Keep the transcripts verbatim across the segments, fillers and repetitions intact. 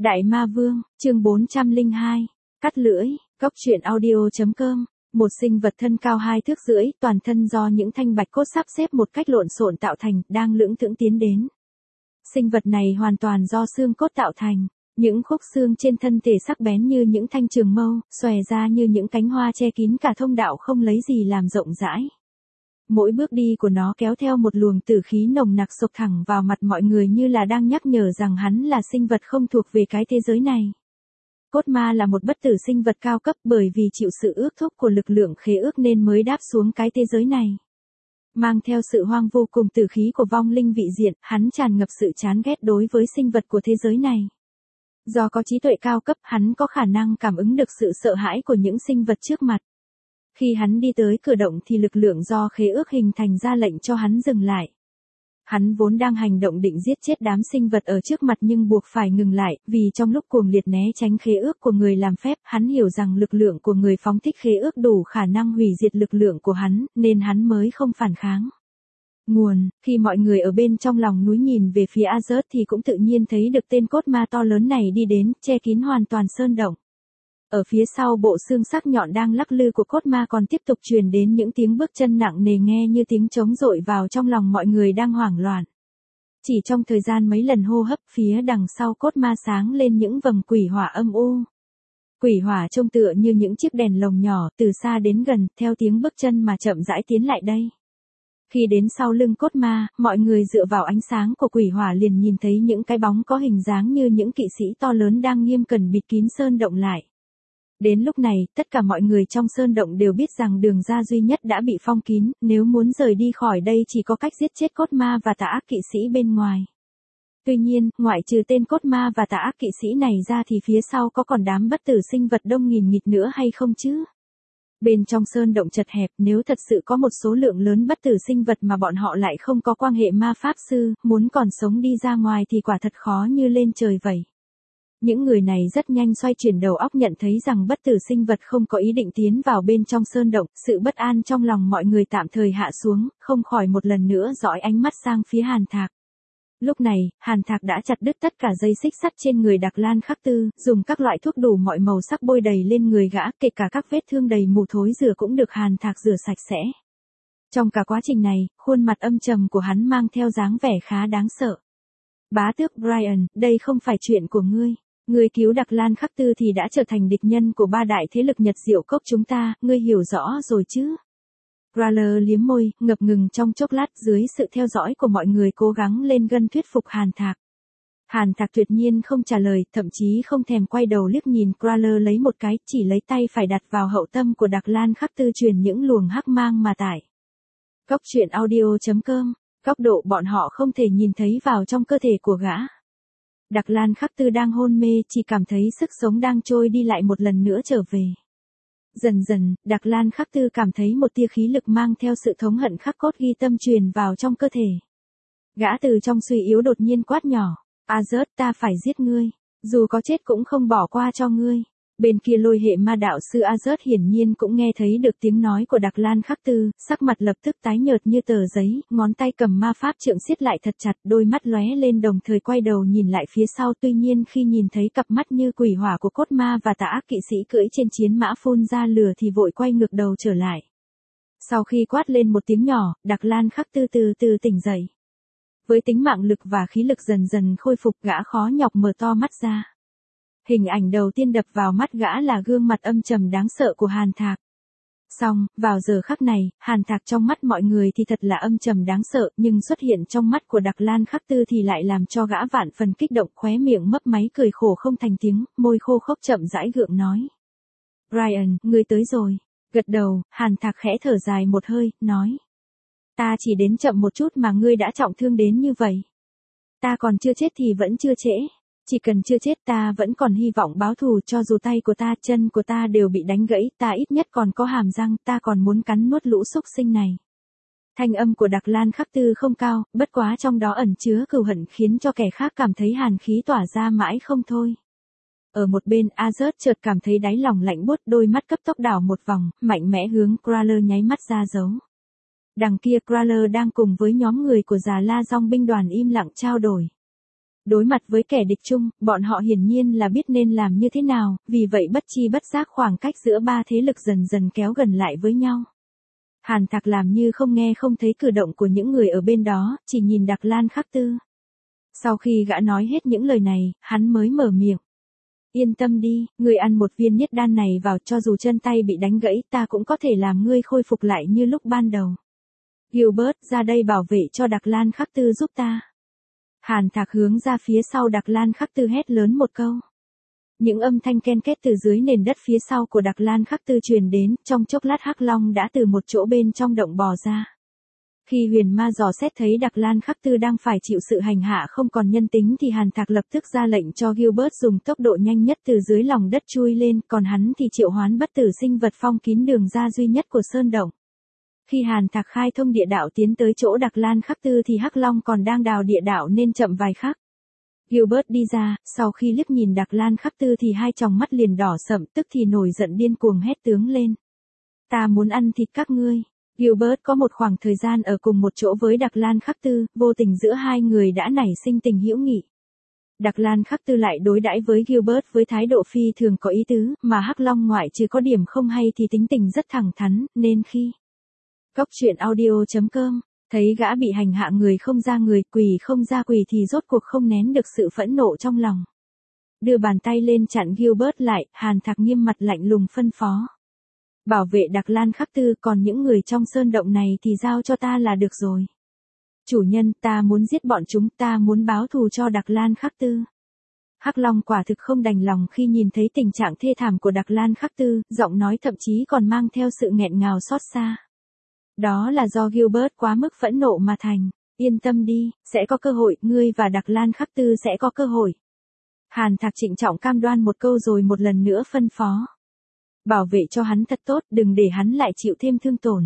Đại Ma Vương, chương bốn trăm lẻ hai, cắt lưỡi, cóc truyện audio chấm com. Một sinh vật thân cao hai thước rưỡi, toàn thân do những thanh bạch cốt sắp xếp một cách lộn xộn tạo thành, đang lững thững tiến đến. Sinh vật này hoàn toàn do xương cốt tạo thành, những khúc xương trên thân thể sắc bén như những thanh trường mâu, xòe ra như những cánh hoa che kín cả thông đạo không lấy gì làm rộng rãi. Mỗi bước đi của nó kéo theo một luồng tử khí nồng nặc xộc thẳng vào mặt mọi người như là đang nhắc nhở rằng hắn là sinh vật không thuộc về cái thế giới này. Cốt ma là một bất tử sinh vật cao cấp bởi vì chịu sự ước thúc của lực lượng khế ước nên mới đáp xuống cái thế giới này. Mang theo sự hoang vô cùng tử khí của vong linh vị diện, hắn tràn ngập sự chán ghét đối với sinh vật của thế giới này. Do có trí tuệ cao cấp, hắn có khả năng cảm ứng được sự sợ hãi của những sinh vật trước mặt. Khi hắn đi tới cửa động thì lực lượng do khế ước hình thành ra lệnh cho hắn dừng lại. Hắn vốn đang hành động định giết chết đám sinh vật ở trước mặt nhưng buộc phải ngừng lại, vì trong lúc cuồng liệt né tránh khế ước của người làm phép, hắn hiểu rằng lực lượng của người phóng thích khế ước đủ khả năng hủy diệt lực lượng của hắn, nên hắn mới không phản kháng. Nguồn, khi mọi người ở bên trong lòng núi nhìn về phía Azeroth thì cũng tự nhiên thấy được tên cốt ma to lớn này đi đến, che kín hoàn toàn sơn động. Ở phía sau bộ xương sắc nhọn đang lắc lư của cốt ma còn tiếp tục truyền đến những tiếng bước chân nặng nề nghe như tiếng trống dội vào trong lòng mọi người đang hoảng loạn. Chỉ trong thời gian mấy lần hô hấp, phía đằng sau cốt ma sáng lên những vầng quỷ hỏa âm u. Quỷ hỏa trông tựa như những chiếc đèn lồng nhỏ, từ xa đến gần, theo tiếng bước chân mà chậm rãi tiến lại đây. Khi đến sau lưng cốt ma, mọi người dựa vào ánh sáng của quỷ hỏa liền nhìn thấy những cái bóng có hình dáng như những kỵ sĩ to lớn đang nghiêm cẩn bịt kín sơn động lại. Đến lúc này, tất cả mọi người trong sơn động đều biết rằng đường ra duy nhất đã bị phong kín, nếu muốn rời đi khỏi đây chỉ có cách giết chết cốt ma và tà ác kỵ sĩ bên ngoài. Tuy nhiên, ngoại trừ tên cốt ma và tà ác kỵ sĩ này ra thì phía sau có còn đám bất tử sinh vật đông nghìn nghịt nữa hay không chứ? Bên trong sơn động chật hẹp, nếu thật sự có một số lượng lớn bất tử sinh vật mà bọn họ lại không có quan hệ ma pháp sư, muốn còn sống đi ra ngoài thì quả thật khó như lên trời vậy. Những người này rất nhanh xoay chuyển đầu óc nhận thấy rằng bất tử sinh vật không có ý định tiến vào bên trong sơn động, sự bất an trong lòng mọi người tạm thời hạ xuống, không khỏi một lần nữa dõi ánh mắt sang phía Hàn Thạc. Lúc này, Hàn Thạc đã chặt đứt tất cả dây xích sắt trên người Đặc Lan Khắc Tư, dùng các loại thuốc đủ mọi màu sắc bôi đầy lên người gã, kể cả các vết thương đầy mù thối rữa cũng được Hàn Thạc rửa sạch sẽ. Trong cả quá trình này, khuôn mặt âm trầm của hắn mang theo dáng vẻ khá đáng sợ. Bá tước Brian, đây không phải chuyện của ngươi. Ngươi cứu Đặc Lan Khắc Tư thì đã trở thành địch nhân của ba đại thế lực Nhật Diệu Cốc chúng ta, ngươi hiểu rõ rồi chứ? Graler liếm môi, ngập ngừng trong chốc lát dưới sự theo dõi của mọi người cố gắng lên gân thuyết phục Hàn Thạc. Hàn Thạc tuyệt nhiên không trả lời, thậm chí không thèm quay đầu liếc nhìn Graler lấy một cái, chỉ lấy tay phải đặt vào hậu tâm của Đặc Lan Khắc Tư truyền những luồng hắc mang mà tải. Cóc truyện audio chấm com, góc độ bọn họ không thể nhìn thấy vào trong cơ thể của gã. Đặc Lan Khắc Tư đang hôn mê, chỉ cảm thấy sức sống đang trôi đi lại một lần nữa trở về. Dần dần, Đặc Lan Khắc Tư cảm thấy một tia khí lực mang theo sự thống hận khắc cốt ghi tâm truyền vào trong cơ thể. Gã từ trong suy yếu đột nhiên quát nhỏ, Azeroth, ta phải giết ngươi, dù có chết cũng không bỏ qua cho ngươi. Bên kia Lôi hệ ma đạo sư Azeroth hiển nhiên cũng nghe thấy được tiếng nói của Đặc Lan Khắc Tư, sắc mặt lập tức tái nhợt như tờ giấy, ngón tay cầm ma pháp trượng siết lại thật chặt, đôi mắt lóe lên đồng thời quay đầu nhìn lại phía sau, tuy nhiên khi nhìn thấy cặp mắt như quỷ hỏa của cốt ma và tà ác kỵ sĩ cưỡi trên chiến mã phun ra lửa thì vội quay ngược đầu trở lại. Sau khi quát lên một tiếng nhỏ, Đặc Lan Khắc Tư từ từ tỉnh dậy. Với tính mạng lực và khí lực dần dần khôi phục, gã khó nhọc mở to mắt ra. Hình ảnh đầu tiên đập vào mắt gã là gương mặt âm trầm đáng sợ của Hàn Thạc. Song, vào giờ khắc này, Hàn Thạc trong mắt mọi người thì thật là âm trầm đáng sợ, nhưng xuất hiện trong mắt của Đặc Lan Khắc Tư thì lại làm cho gã vạn phần kích động, khóe miệng mấp máy cười khổ không thành tiếng, môi khô khốc chậm rãi gượng nói. Brian, ngươi tới rồi. Gật đầu, Hàn Thạc khẽ thở dài một hơi, nói. Ta chỉ đến chậm một chút mà ngươi đã trọng thương đến như vậy. Ta còn chưa chết thì vẫn chưa trễ. Chỉ cần chưa chết ta vẫn còn hy vọng báo thù, cho dù tay của ta, chân của ta đều bị đánh gãy, ta ít nhất còn có hàm răng, ta còn muốn cắn nuốt lũ xúc sinh này. Thanh âm của Đặc Lan Khắc Tư không cao, bất quá trong đó ẩn chứa cừu hận khiến cho kẻ khác cảm thấy hàn khí tỏa ra mãi không thôi. Ở một bên, Azeroth chợt cảm thấy đáy lòng lạnh buốt, đôi mắt cấp tốc đảo một vòng, mạnh mẽ hướng Graler nháy mắt ra dấu. Đằng kia Graler đang cùng với nhóm người của già La Dong binh đoàn im lặng trao đổi. Đối mặt với kẻ địch chung, bọn họ hiển nhiên là biết nên làm như thế nào, vì vậy bất chi bất giác khoảng cách giữa ba thế lực dần dần kéo gần lại với nhau. Hàn Thạc làm như không nghe không thấy cử động của những người ở bên đó, chỉ nhìn Đặc Lan Khắc Tư. Sau khi gã nói hết những lời này, hắn mới mở miệng. Yên tâm đi, ngươi ăn một viên niết đan này vào, cho dù chân tay bị đánh gãy, ta cũng có thể làm ngươi khôi phục lại như lúc ban đầu. Gilbert, ra đây bảo vệ cho Đặc Lan Khắc Tư giúp ta. Hàn Thạc hướng ra phía sau Đặc Lan Khắc Tư hét lớn một câu. Những âm thanh ken két từ dưới nền đất phía sau của Đặc Lan Khắc Tư truyền đến, trong chốc lát Hắc Long đã từ một chỗ bên trong động bò ra. Khi huyền ma dò xét thấy Đặc Lan Khắc Tư đang phải chịu sự hành hạ không còn nhân tính thì Hàn Thạc lập tức ra lệnh cho Gilbert dùng tốc độ nhanh nhất từ dưới lòng đất chui lên, còn hắn thì triệu hoán bất tử sinh vật phong kín đường ra duy nhất của sơn động. Khi Hàn Thạc khai thông địa đạo tiến tới chỗ Đặc Lan Khắc Tư thì Hắc Long còn đang đào địa đạo nên chậm vài khắc. Gilbert đi ra, sau khi liếc nhìn Đặc Lan Khắc Tư thì hai tròng mắt liền đỏ sậm, tức thì nổi giận điên cuồng hét tướng lên. Ta muốn ăn thịt các ngươi. Gilbert có một khoảng thời gian ở cùng một chỗ với Đặc Lan Khắc Tư, vô tình giữa hai người đã nảy sinh tình hữu nghị. Đặc Lan Khắc Tư lại đối đãi với Gilbert với thái độ phi thường có ý tứ, mà Hắc Long ngoại trừ có điểm không hay thì tính tình rất thẳng thắn, nên khi Cốc truyện audio chấm com thấy gã bị hành hạ người không ra người, quỷ không ra quỷ thì rốt cuộc không nén được sự phẫn nộ trong lòng. Đưa bàn tay lên chặn Gilbert lại, Hàn Thạc nghiêm mặt lạnh lùng phân phó. Bảo vệ Đặc Lan Khắc Tư, còn những người trong sơn động này thì giao cho ta là được rồi. Chủ nhân, ta muốn giết bọn chúng, ta muốn báo thù cho Đặc Lan Khắc Tư. Hắc Long quả thực không đành lòng khi nhìn thấy tình trạng thê thảm của Đặc Lan Khắc Tư, giọng nói thậm chí còn mang theo sự nghẹn ngào xót xa. Đó là do Gilbert quá mức phẫn nộ mà thành. Yên tâm đi, sẽ có cơ hội, ngươi và Đặc Lan Khắc Tư sẽ có cơ hội. Hàn Thạc trịnh trọng cam đoan một câu rồi một lần nữa phân phó. Bảo vệ cho hắn thật tốt, đừng để hắn lại chịu thêm thương tổn.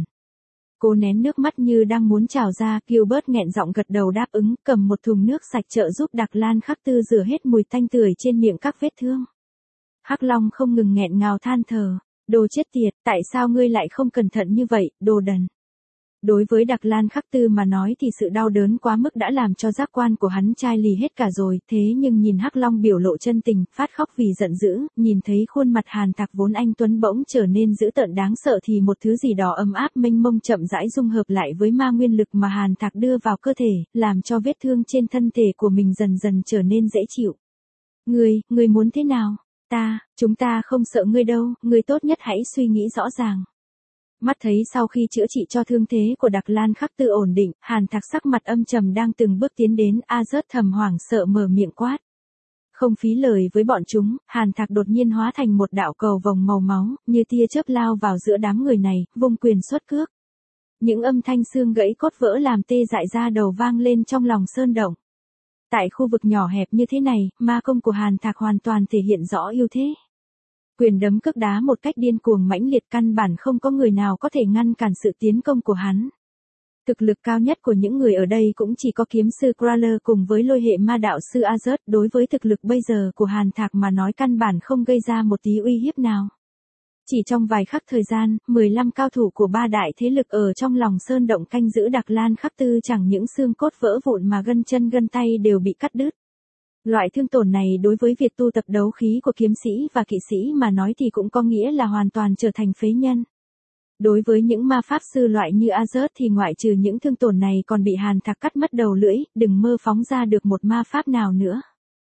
Cô nén nước mắt như đang muốn trào ra, Gilbert nghẹn giọng gật đầu đáp ứng, cầm một thùng nước sạch trợ giúp Đặc Lan Khắc Tư rửa hết mùi tanh tưởi trên miệng các vết thương. Hắc Long không ngừng nghẹn ngào than thở. Đồ chết tiệt, tại sao ngươi lại không cẩn thận như vậy, đồ đần. Đối với Đặc Lan Khắc Tư mà nói thì sự đau đớn quá mức đã làm cho giác quan của hắn chai lì hết cả rồi, thế nhưng nhìn Hắc Long biểu lộ chân tình, phát khóc vì giận dữ, nhìn thấy khuôn mặt Hàn Thạc vốn anh tuấn bỗng trở nên dữ tợn đáng sợ thì một thứ gì đó ấm áp mênh mông chậm rãi dung hợp lại với ma nguyên lực mà Hàn Thạc đưa vào cơ thể, làm cho vết thương trên thân thể của mình dần dần trở nên dễ chịu. Ngươi, ngươi muốn thế nào? Ta, chúng ta không sợ ngươi đâu, ngươi tốt nhất hãy suy nghĩ rõ ràng. Mắt thấy sau khi chữa trị cho thương thế của Đặc Lan Khắc Tư ổn định, Hàn Thạc sắc mặt âm trầm đang từng bước tiến đến, Azert thầm hoảng sợ mở miệng quát. Không phí lời với bọn chúng, Hàn Thạc đột nhiên hóa thành một đạo cầu vồng màu máu, như tia chớp lao vào giữa đám người này, vung quyền xuất cước. Những âm thanh xương gãy cốt vỡ làm tê dại da đầu vang lên trong lòng sơn động. Tại khu vực nhỏ hẹp như thế này, ma công của Hàn Thạc hoàn toàn thể hiện rõ ưu thế. Quyền đấm cước đá một cách điên cuồng mãnh liệt, căn bản không có người nào có thể ngăn cản sự tiến công của hắn. Thực lực cao nhất của những người ở đây cũng chỉ có kiếm sư Kraler cùng với lôi hệ ma đạo sư Azert, đối với thực lực bây giờ của Hàn Thạc mà nói căn bản không gây ra một tí uy hiếp nào. Chỉ trong vài khắc thời gian, mười lăm cao thủ của ba đại thế lực ở trong lòng sơn động canh giữ Đặc Lan Khắc Tư chẳng những xương cốt vỡ vụn mà gân chân gân tay đều bị cắt đứt. Loại thương tổn này đối với việc tu tập đấu khí của kiếm sĩ và kỵ sĩ mà nói thì cũng có nghĩa là hoàn toàn trở thành phế nhân. Đối với những ma pháp sư loại như Azert thì ngoại trừ những thương tổn này còn bị Hàn Thạc cắt mất đầu lưỡi, đừng mơ phóng ra được một ma pháp nào nữa.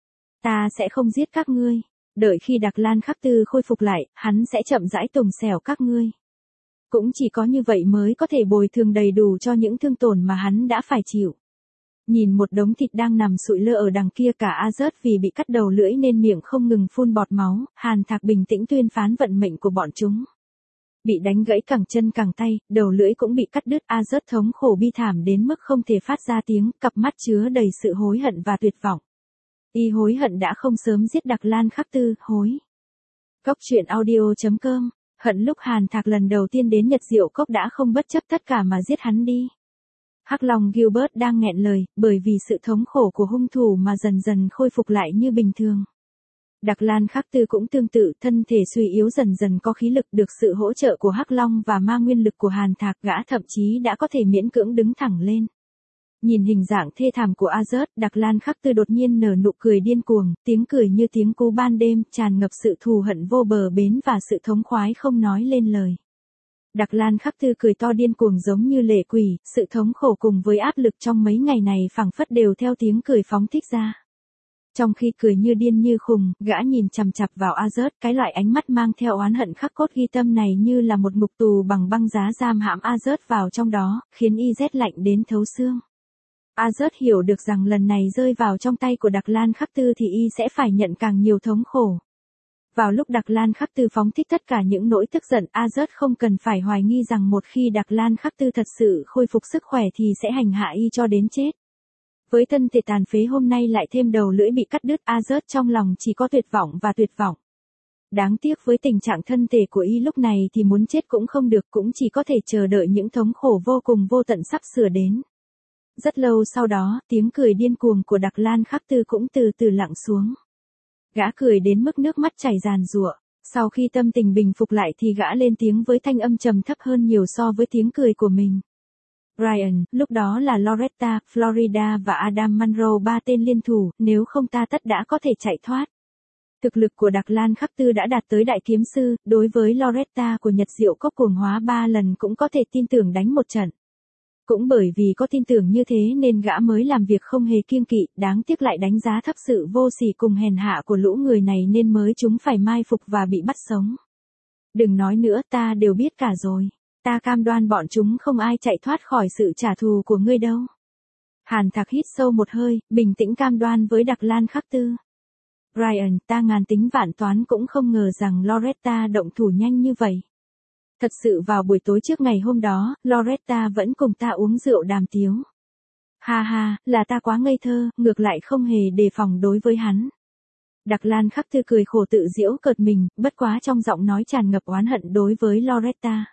Ta sẽ không giết các ngươi. Đợi khi Đặc Lan Khắc Tư khôi phục lại, hắn sẽ chậm rãi tùng xẻo các ngươi. Cũng chỉ có như vậy mới có thể bồi thường đầy đủ cho những thương tổn mà hắn đã phải chịu. Nhìn một đống thịt đang nằm sụi lơ ở đằng kia, cả Azert vì bị cắt đầu lưỡi nên miệng không ngừng phun bọt máu, Hàn Thạc bình tĩnh tuyên phán vận mệnh của bọn chúng. Bị đánh gãy cẳng chân cẳng tay, đầu lưỡi cũng bị cắt đứt, Azert thống khổ bi thảm đến mức không thể phát ra tiếng, cặp mắt chứa đầy sự hối hận và tuyệt vọng. Y hối hận đã không sớm giết Đặc Lan Khắc Tư, hối. Cốc truyện audio chấm com, hận lúc Hàn Thạc lần đầu tiên đến Nhật Diệu Cốc đã không bất chấp tất cả mà giết hắn đi. Hắc Long Gilbert đang nghẹn lời, bởi vì sự thống khổ của hung thủ mà dần dần khôi phục lại như bình thường. Đặc Lan Khắc Tư cũng tương tự, thân thể suy yếu dần dần có khí lực, được sự hỗ trợ của Hắc Long và ma nguyên lực của Hàn Thạc, gã thậm chí đã có thể miễn cưỡng đứng thẳng lên. Nhìn hình dạng thê thảm của Azert, Đặc Lan Khắc Tư đột nhiên nở nụ cười điên cuồng, tiếng cười như tiếng cú ban đêm, tràn ngập sự thù hận vô bờ bến và sự thống khoái không nói lên lời. Đặc Lan Khắc Tư cười to điên cuồng giống như lệ quỷ, sự thống khổ cùng với áp lực trong mấy ngày này phảng phất đều theo tiếng cười phóng thích ra. Trong khi cười như điên như khùng, gã nhìn chằm chằm vào Azert, cái loại ánh mắt mang theo oán hận khắc cốt ghi tâm này như là một ngục tù bằng băng giá giam hãm Azert vào trong đó, khiến y rét lạnh đến thấu xương. Azert hiểu được rằng lần này rơi vào trong tay của Đặc Lan Khắc Tư thì y sẽ phải nhận càng nhiều thống khổ. Vào lúc Đặc Lan Khắc Tư phóng thích tất cả những nỗi tức giận, Azert không cần phải hoài nghi rằng một khi Đặc Lan Khắc Tư thật sự khôi phục sức khỏe thì sẽ hành hạ y cho đến chết. Với thân thể tàn phế hôm nay lại thêm đầu lưỡi bị cắt đứt, Azert trong lòng chỉ có tuyệt vọng và tuyệt vọng. Đáng tiếc với tình trạng thân thể của y lúc này thì muốn chết cũng không được, cũng chỉ có thể chờ đợi những thống khổ vô cùng vô tận sắp sửa đến. Rất lâu sau đó, tiếng cười điên cuồng của Đặc Lan Khắc Tư cũng từ từ lặng xuống. Gã cười đến mức nước mắt chảy ràn rụa. Sau khi tâm tình bình phục lại thì gã lên tiếng với thanh âm trầm thấp hơn nhiều so với tiếng cười của mình. Ryan, lúc đó là Loretta, Florida và Adam Monroe, ba tên liên thủ, nếu không ta tất đã có thể chạy thoát. Thực lực của Đặc Lan Khắc Tư đã đạt tới đại kiếm sư, đối với Loretta của Nhật Diệu Cốc cuồng hóa ba lần cũng có thể tin tưởng đánh một trận. Cũng bởi vì có tin tưởng như thế nên gã mới làm việc không hề kiêng kỵ, đáng tiếc lại đánh giá thấp sự vô sỉ cùng hèn hạ của lũ người này nên mới chúng phải mai phục và bị bắt sống. Đừng nói nữa, ta đều biết cả rồi. Ta cam đoan bọn chúng không ai chạy thoát khỏi sự trả thù của ngươi đâu. Hàn Thạc hít sâu một hơi, bình tĩnh cam đoan với Đặc Lan Khắc Tư. Ryan, ta ngàn tính vạn toán cũng không ngờ rằng Loretta động thủ nhanh như vậy. Thật sự vào buổi tối trước ngày hôm đó, Loretta vẫn cùng ta uống rượu đàm tiếu. Ha ha, là ta quá ngây thơ, ngược lại không hề đề phòng đối với hắn. Đặc Lan Khắc Tư cười khổ tự giễu cợt mình, bất quá trong giọng nói tràn ngập oán hận đối với Loretta.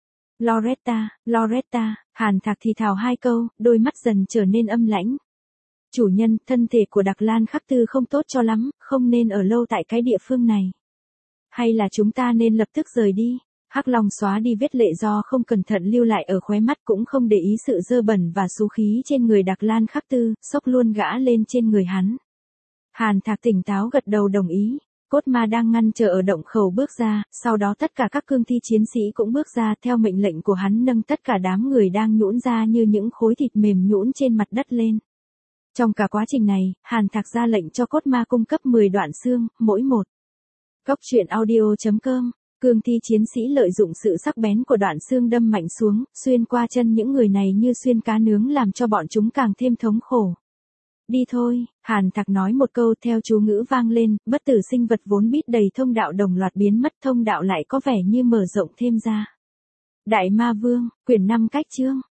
Loretta, Loretta, Hàn Thạc thì thào hai câu, đôi mắt dần trở nên âm lãnh. Chủ nhân, thân thể của Đặc Lan Khắc Tư không tốt cho lắm, không nên ở lâu tại cái địa phương này. Hay là chúng ta nên lập tức rời đi? Hắc Long xóa đi vết lệ do không cẩn thận lưu lại ở khóe mắt, cũng không để ý sự dơ bẩn và xú khí trên người Đặc Lan Khắc Tư, xốc luôn gã lên trên người hắn. Hàn Thạc tỉnh táo gật đầu đồng ý. Cốt ma đang ngăn chờ ở động khẩu bước ra, sau đó tất cả các cương thi chiến sĩ cũng bước ra theo mệnh lệnh của hắn, nâng tất cả đám người đang nhũn ra như những khối thịt mềm nhũn trên mặt đất lên. Trong cả quá trình này, Hàn Thạc ra lệnh cho cốt ma cung cấp mười đoạn xương, mỗi một. Góc truyện audio chấm com. Cương thi chiến sĩ lợi dụng sự sắc bén của đoạn xương đâm mạnh xuống, xuyên qua chân những người này như xuyên cá nướng, làm cho bọn chúng càng thêm thống khổ. Đi thôi, Hàn Thạc nói một câu, theo chú ngữ vang lên, bất tử sinh vật vốn bít đầy thông đạo đồng loạt biến mất, thông đạo lại có vẻ như mở rộng thêm ra. Đại Ma Vương, quyển năm cách chương.